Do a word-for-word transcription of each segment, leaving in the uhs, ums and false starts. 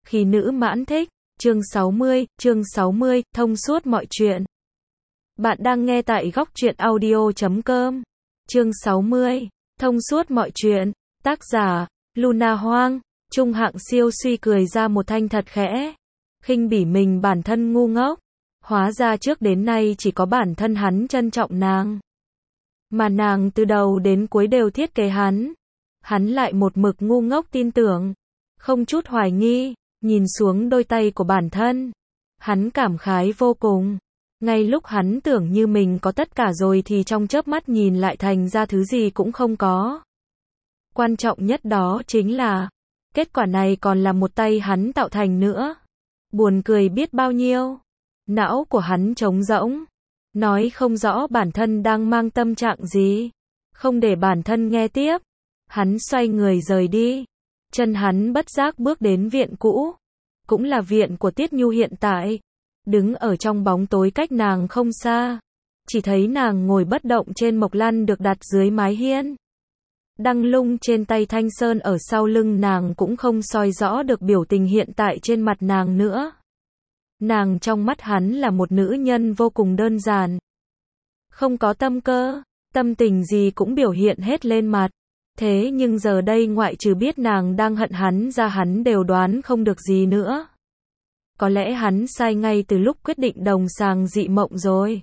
Khi nữ mãn thích, chương sáu mươi, chương sáu mươi, thông suốt mọi chuyện. Bạn đang nghe tại góc truyện audio chấm com. Chương sáu mươi, thông suốt mọi chuyện. Tác giả, Luna Hoang. Trung hạng siêu suy cười ra một thanh thật khẽ. Khinh bỉ mình bản thân ngu ngốc. Hóa ra trước đến nay chỉ có bản thân hắn trân trọng nàng. Mà nàng từ đầu đến cuối đều thiết kế hắn. Hắn lại một mực ngu ngốc tin tưởng. Không chút hoài nghi. Nhìn xuống đôi tay của bản thân, hắn cảm khái vô cùng. Ngay lúc hắn tưởng như mình có tất cả rồi thì trong chớp mắt nhìn lại thành ra thứ gì cũng không có. Quan trọng nhất đó chính là, kết quả này còn là một tay hắn tạo thành nữa. Buồn cười biết bao nhiêu. Não của hắn trống rỗng. Nói không rõ bản thân đang mang tâm trạng gì. Không để bản thân nghe tiếp. Hắn xoay người rời đi. Chân hắn bất giác bước đến viện cũ. Cũng là viện của Tiết Nhu hiện tại. Đứng ở trong bóng tối cách nàng không xa. Chỉ thấy nàng ngồi bất động trên mộc lăn được đặt dưới mái hiên. Đăng lung trên tay thanh sơn ở sau lưng nàng cũng không soi rõ được biểu tình hiện tại trên mặt nàng nữa. Nàng trong mắt hắn là một nữ nhân vô cùng đơn giản. Không có tâm cơ, tâm tình gì cũng biểu hiện hết lên mặt. Thế nhưng giờ đây ngoại trừ biết nàng đang hận hắn ra hắn đều đoán không được gì nữa. Có lẽ hắn sai ngay từ lúc quyết định đồng sàng dị mộng rồi.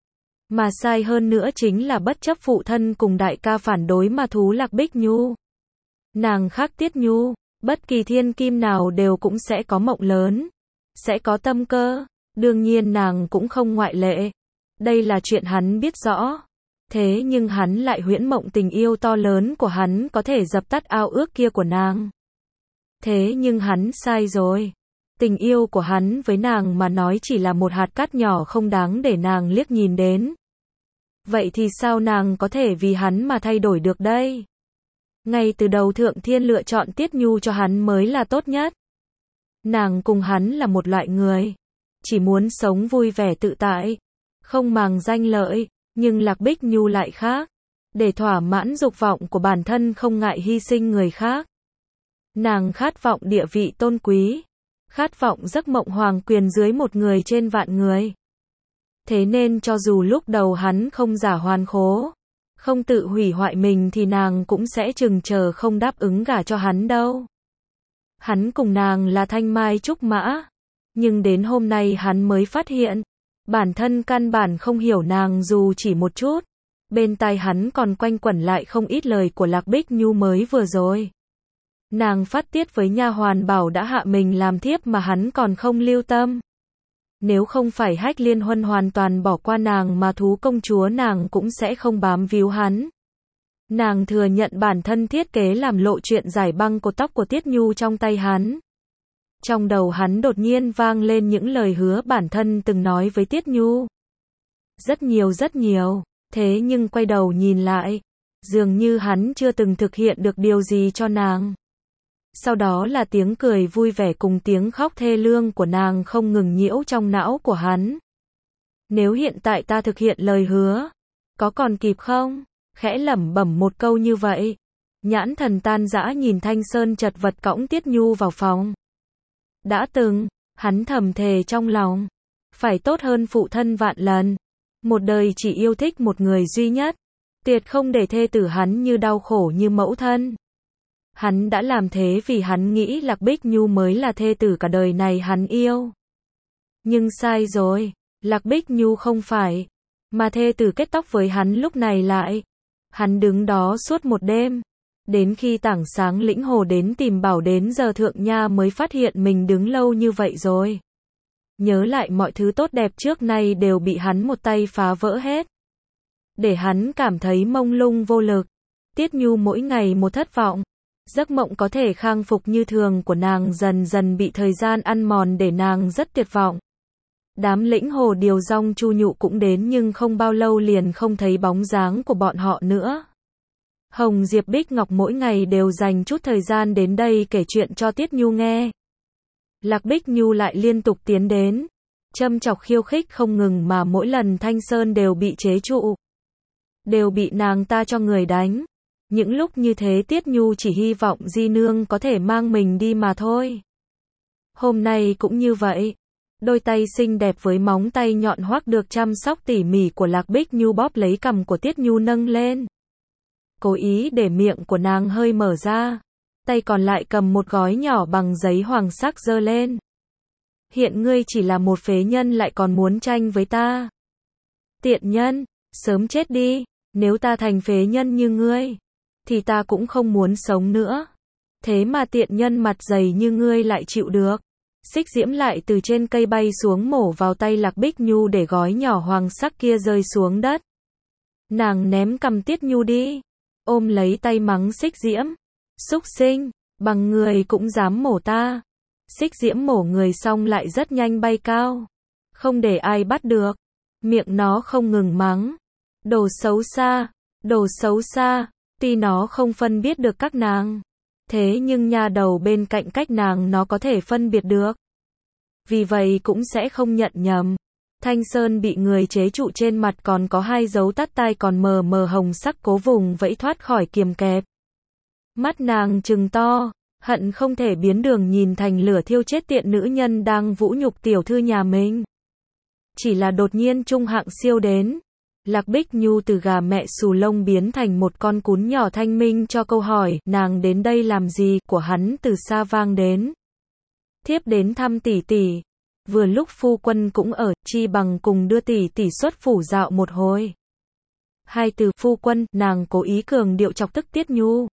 Mà sai hơn nữa chính là bất chấp phụ thân cùng đại ca phản đối mà thú Lạc Bích Nhu. Nàng khác Tiết Nhu, bất kỳ thiên kim nào đều cũng sẽ có mộng lớn, sẽ có tâm cơ, đương nhiên nàng cũng không ngoại lệ. Đây là chuyện hắn biết rõ. Thế nhưng hắn lại huyễn mộng tình yêu to lớn của hắn có thể dập tắt ao ước kia của nàng. Thế nhưng hắn sai rồi. Tình yêu của hắn với nàng mà nói chỉ là một hạt cát nhỏ không đáng để nàng liếc nhìn đến. Vậy thì sao nàng có thể vì hắn mà thay đổi được đây? Ngay từ đầu Thượng Thiên lựa chọn Tiết Nhu cho hắn mới là tốt nhất. Nàng cùng hắn là một loại người. Chỉ muốn sống vui vẻ tự tại. Không màng danh lợi. Nhưng Lạc Bích Nhu lại khác. Để thỏa mãn dục vọng của bản thân không ngại hy sinh người khác. Nàng khát vọng địa vị tôn quý. Khát vọng giấc mộng hoàng quyền dưới một người trên vạn người. Thế nên cho dù lúc đầu hắn không giả hoàn khố, không tự hủy hoại mình thì nàng cũng sẽ chừng chờ không đáp ứng gả cho hắn đâu. Hắn cùng nàng là thanh mai trúc mã. Nhưng đến hôm nay hắn mới phát hiện. Bản thân căn bản không hiểu nàng dù chỉ một chút. Bên tai hắn còn quanh quẩn lại không ít lời của Lạc Bích Nhu mới vừa rồi. Nàng phát tiết với nha hoàn bảo đã hạ mình làm thiếp mà hắn còn không lưu tâm. Nếu không phải Hách Liên Huân hoàn toàn bỏ qua nàng mà thú công chúa nàng cũng sẽ không bám víu hắn. Nàng thừa nhận bản thân thiết kế làm lộ chuyện giải băng cột tóc của Tiết Nhu trong tay hắn. Trong đầu hắn đột nhiên vang lên những lời hứa bản thân từng nói với Tiết Nhu. Rất nhiều rất nhiều, thế nhưng quay đầu nhìn lại, dường như hắn chưa từng thực hiện được điều gì cho nàng. Sau đó là tiếng cười vui vẻ cùng tiếng khóc thê lương của nàng không ngừng nhiễu trong não của hắn. Nếu hiện tại ta thực hiện lời hứa, có còn kịp không? Khẽ lẩm bẩm một câu như vậy. Nhãn thần tan dã nhìn Thanh Sơn chật vật cõng Tiết Nhu vào phòng. Đã từng, hắn thầm thề trong lòng, phải tốt hơn phụ thân vạn lần. Một đời chỉ yêu thích một người duy nhất, tuyệt không để thê tử hắn như đau khổ như mẫu thân. Hắn đã làm thế vì hắn nghĩ Lạc Bích Nhu mới là thê tử cả đời này hắn yêu. Nhưng sai rồi, Lạc Bích Nhu không phải, mà thê tử kết tóc với hắn lúc này lại. Hắn đứng đó suốt một đêm. Đến khi tảng sáng lĩnh hồ đến tìm bảo đến giờ thượng nha mới phát hiện mình đứng lâu như vậy rồi. Nhớ lại mọi thứ tốt đẹp trước nay đều bị hắn một tay phá vỡ hết. Để hắn cảm thấy mông lung vô lực. Tiết Nhu mỗi ngày một thất vọng. Giấc mộng có thể khang phục như thường của nàng dần dần bị thời gian ăn mòn để nàng rất tuyệt vọng. Đám lĩnh hồ điều rong chu nhụ cũng đến nhưng không bao lâu liền không thấy bóng dáng của bọn họ nữa. Hồng Diệp Bích Ngọc mỗi ngày đều dành chút thời gian đến đây kể chuyện cho Tiết Nhu nghe. Lạc Bích Nhu lại liên tục tiến đến, châm chọc khiêu khích không ngừng mà mỗi lần Thanh Sơn đều bị chế trụ. Đều bị nàng ta cho người đánh. Những lúc như thế Tiết Nhu chỉ hy vọng Di Nương có thể mang mình đi mà thôi. Hôm nay cũng như vậy. Đôi tay xinh đẹp với móng tay nhọn hoắt được chăm sóc tỉ mỉ của Lạc Bích Nhu bóp lấy cằm của Tiết Nhu nâng lên. Cố ý để miệng của nàng hơi mở ra. Tay còn lại cầm một gói nhỏ bằng giấy hoàng sắc giơ lên. Hiện ngươi chỉ là một phế nhân lại còn muốn tranh với ta. Tiện nhân, sớm chết đi, nếu ta thành phế nhân như ngươi, thì ta cũng không muốn sống nữa. Thế mà tiện nhân mặt dày như ngươi lại chịu được. Xích diễm lại từ trên cây bay xuống mổ vào tay Lạc Bích Nhu để gói nhỏ hoàng sắc kia rơi xuống đất. Nàng ném cầm Tiết Nhu đi, ôm lấy tay mắng xích diễm. Súc sinh, bằng người cũng dám mổ ta. Xích diễm mổ người xong lại rất nhanh bay cao, không để ai bắt được. Miệng nó không ngừng mắng. Đồ xấu xa, đồ xấu xa, tuy nó không phân biết được các nàng. Thế nhưng nha đầu bên cạnh cách nàng nó có thể phân biệt được. Vì vậy cũng sẽ không nhận nhầm. Thanh Sơn bị người chế trụ trên mặt còn có hai dấu tát tai còn mờ mờ hồng sắc cố vùng vẫy thoát khỏi kiềm kẹp. Mắt nàng trừng to, hận không thể biến đường nhìn thành lửa thiêu chết tiện nữ nhân đang vũ nhục tiểu thư nhà mình. Chỉ là đột nhiên Trung Hạng Siêu đến. Lạc Bích Nhu từ gà mẹ xù lông biến thành một con cún nhỏ thanh minh cho câu hỏi, nàng đến đây làm gì, của hắn từ xa vang đến. Thiếp đến thăm tỷ tỷ. Vừa lúc phu quân cũng ở, chi bằng cùng đưa tỷ tỷ xuất phủ dạo một hồi. Hai từ phu quân, nàng cố ý cường điệu chọc tức Tiết Nhu.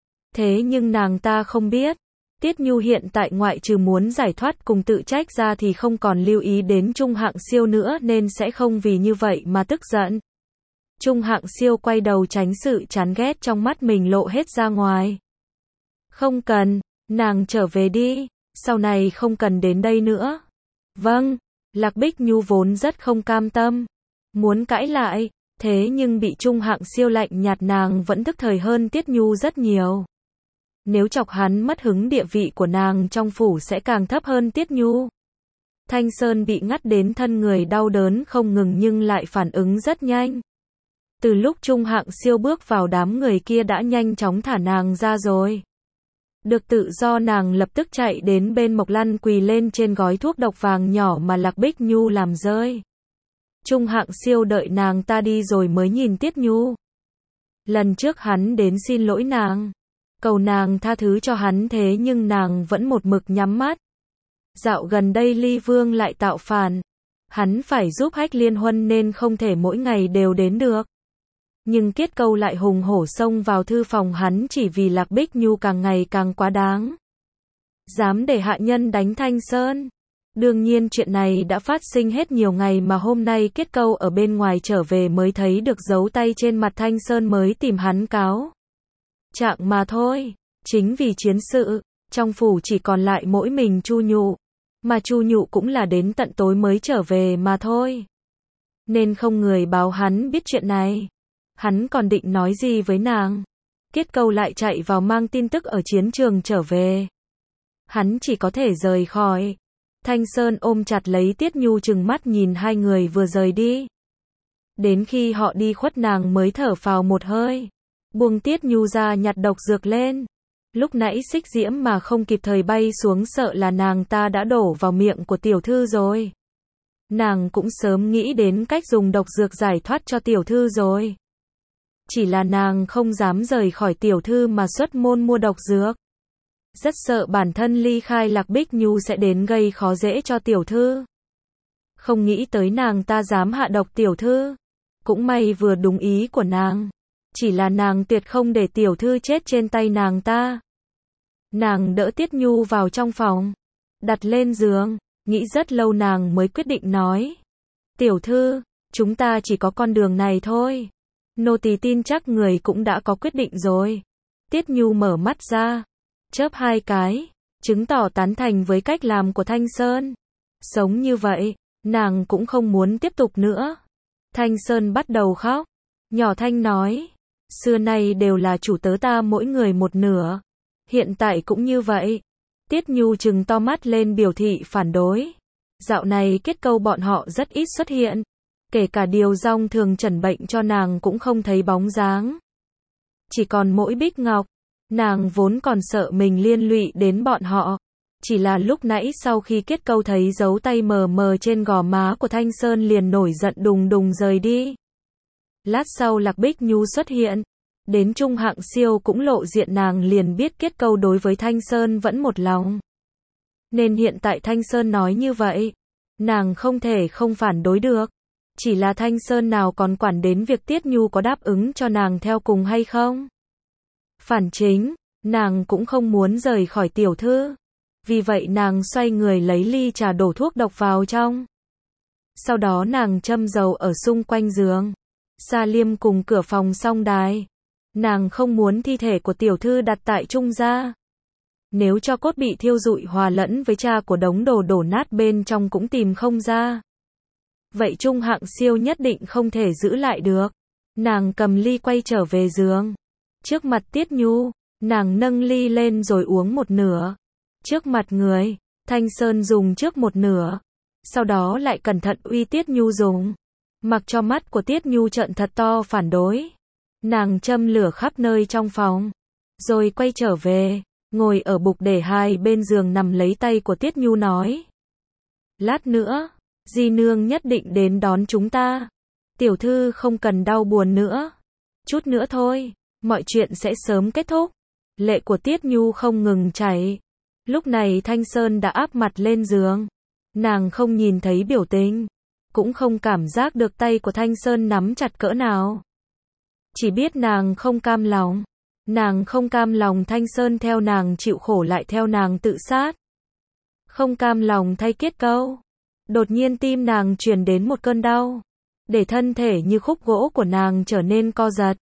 Thế nhưng nàng ta không biết, Tiết Nhu hiện tại ngoại trừ muốn giải thoát cùng tự trách ra thì không còn lưu ý đến Trung Hạng Siêu nữa nên sẽ không vì như vậy mà tức giận. Trung Hạng Siêu quay đầu tránh sự chán ghét trong mắt mình lộ hết ra ngoài. Không cần, nàng trở về đi, sau này không cần đến đây nữa. Vâng, Lạc Bích Nhu vốn rất không cam tâm, muốn cãi lại, thế nhưng bị Trung Hạng Siêu lạnh nhạt nàng vẫn thức thời hơn Tiết Nhu rất nhiều. Nếu chọc hắn mất hứng địa vị của nàng trong phủ sẽ càng thấp hơn Tiết Nhu. Thanh Sơn bị ngắt đến thân người đau đớn không ngừng nhưng lại phản ứng rất nhanh. Từ lúc Trung Hạng Siêu bước vào đám người kia đã nhanh chóng thả nàng ra rồi. Được tự do nàng lập tức chạy đến bên Mộc Lăn quỳ lên trên gói thuốc độc vàng nhỏ mà Lạc Bích Nhu làm rơi. Trung Hạng Siêu đợi nàng ta đi rồi mới nhìn Tiết Nhu. Lần trước hắn đến xin lỗi nàng, cầu nàng tha thứ cho hắn thế nhưng nàng vẫn một mực nhắm mắt. Dạo gần đây Ly Vương lại tạo phản, hắn phải giúp Hách Liên Huân nên không thể mỗi ngày đều đến được. Nhưng Kiết Câu lại hùng hổ xông vào thư phòng hắn chỉ vì Lạc Bích Nhu càng ngày càng quá đáng. Dám để hạ nhân đánh Thanh Sơn. Đương nhiên chuyện này đã phát sinh hết nhiều ngày mà hôm nay Kiết Câu ở bên ngoài trở về mới thấy được dấu tay trên mặt Thanh Sơn mới tìm hắn cáo trạng mà thôi. Chính vì chiến sự, trong phủ chỉ còn lại mỗi mình Chu Nhụ, mà Chu Nhụ cũng là đến tận tối mới trở về mà thôi. Nên không người báo hắn biết chuyện này. Hắn còn định nói gì với nàng. Kiết Câu lại chạy vào mang tin tức ở chiến trường trở về. Hắn chỉ có thể rời khỏi. Thanh Sơn ôm chặt lấy Tiết Nhu trừng mắt nhìn hai người vừa rời đi. Đến khi họ đi khuất nàng mới thở phào một hơi. Buông Tiết Nhu ra nhặt độc dược lên. Lúc nãy xích diễm mà không kịp thời bay xuống sợ là nàng ta đã đổ vào miệng của tiểu thư rồi. Nàng cũng sớm nghĩ đến cách dùng độc dược giải thoát cho tiểu thư rồi. Chỉ là nàng không dám rời khỏi tiểu thư mà xuất môn mua độc dược. Rất sợ bản thân ly khai Lạc Bích Nhu sẽ đến gây khó dễ cho tiểu thư. Không nghĩ tới nàng ta dám hạ độc tiểu thư. Cũng may vừa đúng ý của nàng. Chỉ là nàng tuyệt không để tiểu thư chết trên tay nàng ta. Nàng đỡ Tiết Nhu vào trong phòng, đặt lên giường, nghĩ rất lâu nàng mới quyết định nói. Tiểu thư, chúng ta chỉ có con đường này thôi. Nô tỳ tin chắc người cũng đã có quyết định rồi. Tiết Nhu mở mắt ra, chớp hai cái, chứng tỏ tán thành với cách làm của Thanh Sơn. Sống như vậy, nàng cũng không muốn tiếp tục nữa. Thanh Sơn bắt đầu khóc, nhỏ thanh nói, xưa nay đều là chủ tớ ta mỗi người một nửa. Hiện tại cũng như vậy. Tiết Nhu trừng to mắt lên biểu thị phản đối. Dạo này Kiết Câu bọn họ rất ít xuất hiện. Kể cả Điều Dong thường trần bệnh cho nàng cũng không thấy bóng dáng. Chỉ còn mỗi Bích Ngọc. Nàng vốn còn sợ mình liên lụy đến bọn họ. Chỉ là lúc nãy sau khi kết câu thấy dấu tay mờ mờ trên gò má của Thanh Sơn liền nổi giận đùng đùng rời đi. Lát sau Lạc Bích Nhu xuất hiện. Đến Trung Hạng Siêu cũng lộ diện, nàng liền biết kết câu đối với Thanh Sơn vẫn một lòng. Nên hiện tại Thanh Sơn nói như vậy, nàng không thể không phản đối được. Chỉ là Thanh Sơn nào còn quản đến việc Tiết Nhu có đáp ứng cho nàng theo cùng hay không. Phản chính, nàng cũng không muốn rời khỏi tiểu thư. Vì vậy nàng xoay người lấy ly trà đổ thuốc độc vào trong. Sau đó nàng châm dầu ở xung quanh giường. Sa Liêm cùng cửa phòng song đài. Nàng không muốn thi thể của tiểu thư đặt tại trung gia. Nếu cho cốt bị thiêu rụi hòa lẫn với cha của đống đồ đổ nát bên trong cũng tìm không ra. Vậy Trung Hạng Siêu nhất định không thể giữ lại được. Nàng cầm ly quay trở về giường. Trước mặt Tiết Nhu, nàng nâng ly lên rồi uống một nửa. Trước mặt người, Thanh Sơn dùng trước một nửa. Sau đó lại cẩn thận uy Tiết Nhu dùng. Mặc cho mắt của Tiết Nhu trợn thật to phản đối. Nàng châm lửa khắp nơi trong phòng. Rồi quay trở về, ngồi ở bục để hai bên giường nằm lấy tay của Tiết Nhu nói. Lát nữa, Di Nương nhất định đến đón chúng ta. Tiểu thư không cần đau buồn nữa. Chút nữa thôi, mọi chuyện sẽ sớm kết thúc. Lệ của Tiết Nhu không ngừng chảy. Lúc này Thanh Sơn đã áp mặt lên giường. Nàng không nhìn thấy biểu tình, cũng không cảm giác được tay của Thanh Sơn nắm chặt cỡ nào. Chỉ biết nàng không cam lòng. Nàng không cam lòng Thanh Sơn theo nàng chịu khổ lại theo nàng tự sát. Không cam lòng thay kết câu. Đột nhiên tim nàng truyền đến một cơn đau. Để thân thể như khúc gỗ của nàng trở nên co giật.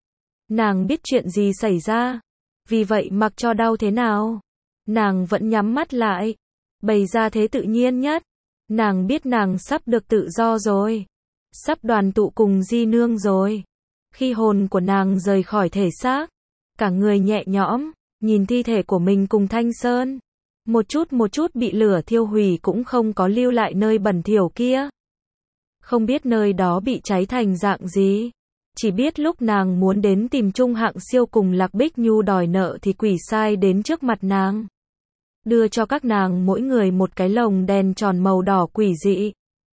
Nàng biết chuyện gì xảy ra. Vì vậy mặc cho đau thế nào, nàng vẫn nhắm mắt lại. Bày ra thế tự nhiên nhất. Nàng biết nàng sắp được tự do rồi. Sắp đoàn tụ cùng Di Nương rồi. Khi hồn của nàng rời khỏi thể xác, cả người nhẹ nhõm, nhìn thi thể của mình cùng Thanh Sơn. Một chút một chút bị lửa thiêu hủy cũng không có lưu lại nơi bẩn thỉu kia. Không biết nơi đó bị cháy thành dạng gì. Chỉ biết lúc nàng muốn đến tìm Trung Hạng Siêu cùng Lạc Bích Nhu đòi nợ thì quỷ sai đến trước mặt nàng. Đưa cho các nàng mỗi người một cái lồng đèn tròn màu đỏ quỷ dị.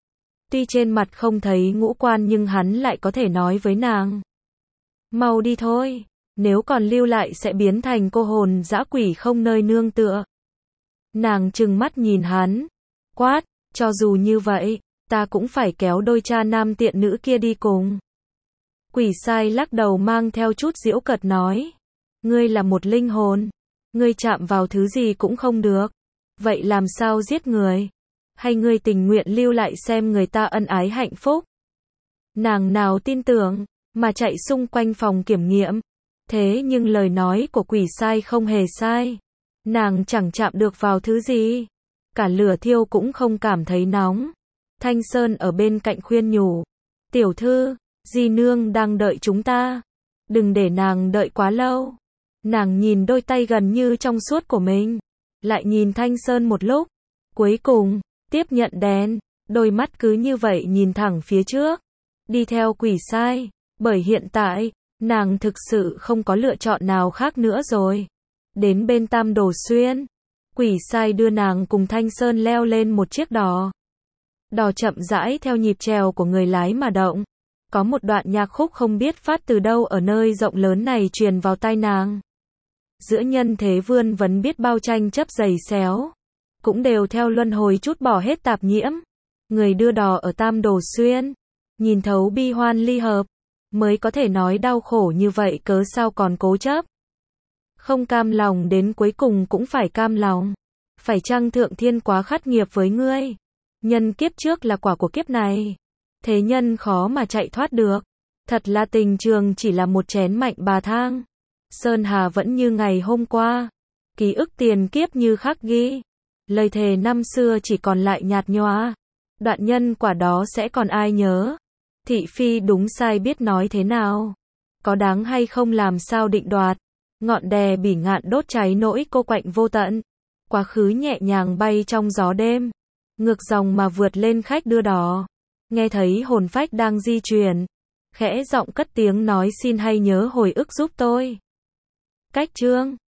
Tuy trên mặt không thấy ngũ quan nhưng hắn lại có thể nói với nàng. Mau đi thôi, nếu còn lưu lại sẽ biến thành cô hồn dã quỷ không nơi nương tựa. Nàng trừng mắt nhìn hắn, quát, cho dù như vậy, ta cũng phải kéo đôi cha nam tiện nữ kia đi cùng. Quỷ sai lắc đầu mang theo chút giễu cợt nói, ngươi là một linh hồn, ngươi chạm vào thứ gì cũng không được, vậy làm sao giết người? Hay ngươi tình nguyện lưu lại xem người ta ân ái hạnh phúc? Nàng nào tin tưởng, mà chạy xung quanh phòng kiểm nghiệm. Thế nhưng lời nói của quỷ sai không hề sai. Nàng chẳng chạm được vào thứ gì. Cả lửa thiêu cũng không cảm thấy nóng. Thanh Sơn ở bên cạnh khuyên nhủ. Tiểu thư, Di Nương đang đợi chúng ta. Đừng để nàng đợi quá lâu. Nàng nhìn đôi tay gần như trong suốt của mình. Lại nhìn Thanh Sơn một lúc. Cuối cùng, tiếp nhận đèn. Đôi mắt cứ như vậy nhìn thẳng phía trước. Đi theo quỷ sai. Bởi hiện tại, nàng thực sự không có lựa chọn nào khác nữa rồi. Đến bên Tam Đồ Xuyên, quỷ sai đưa nàng cùng Thanh Sơn leo lên một chiếc đò. Đò chậm rãi theo nhịp trèo của người lái mà động. Có một đoạn nhạc khúc không biết phát từ đâu ở nơi rộng lớn này truyền vào tai nàng. Giữa nhân thế vươn vấn biết bao tranh chấp giày xéo. Cũng đều theo luân hồi chút bỏ hết tạp nhiễm. Người đưa đò ở Tam Đồ Xuyên, nhìn thấu bi hoan ly hợp. Mới có thể nói đau khổ như vậy cớ sao còn cố chấp. Không cam lòng đến cuối cùng cũng phải cam lòng. Phải chăng thượng thiên quá khắc nghiệt với ngươi? Nhân kiếp trước là quả của kiếp này. Thế nhân khó mà chạy thoát được. Thật là tình trường chỉ là một chén mạnh bà thang. Sơn hà vẫn như ngày hôm qua. Ký ức tiền kiếp như khắc ghi. Lời thề năm xưa chỉ còn lại nhạt nhòa. Đoạn nhân quả đó sẽ còn ai nhớ? Thị phi đúng sai biết nói thế nào? Có đáng hay không làm sao định đoạt? Ngọn đè bỉ ngạn đốt cháy nỗi cô quạnh vô tận. Quá khứ nhẹ nhàng bay trong gió đêm. Ngược dòng mà vượt lên khách đưa đò. Nghe thấy hồn phách đang di chuyển. Khẽ giọng cất tiếng nói xin hay nhớ hồi ức giúp tôi. Cách chương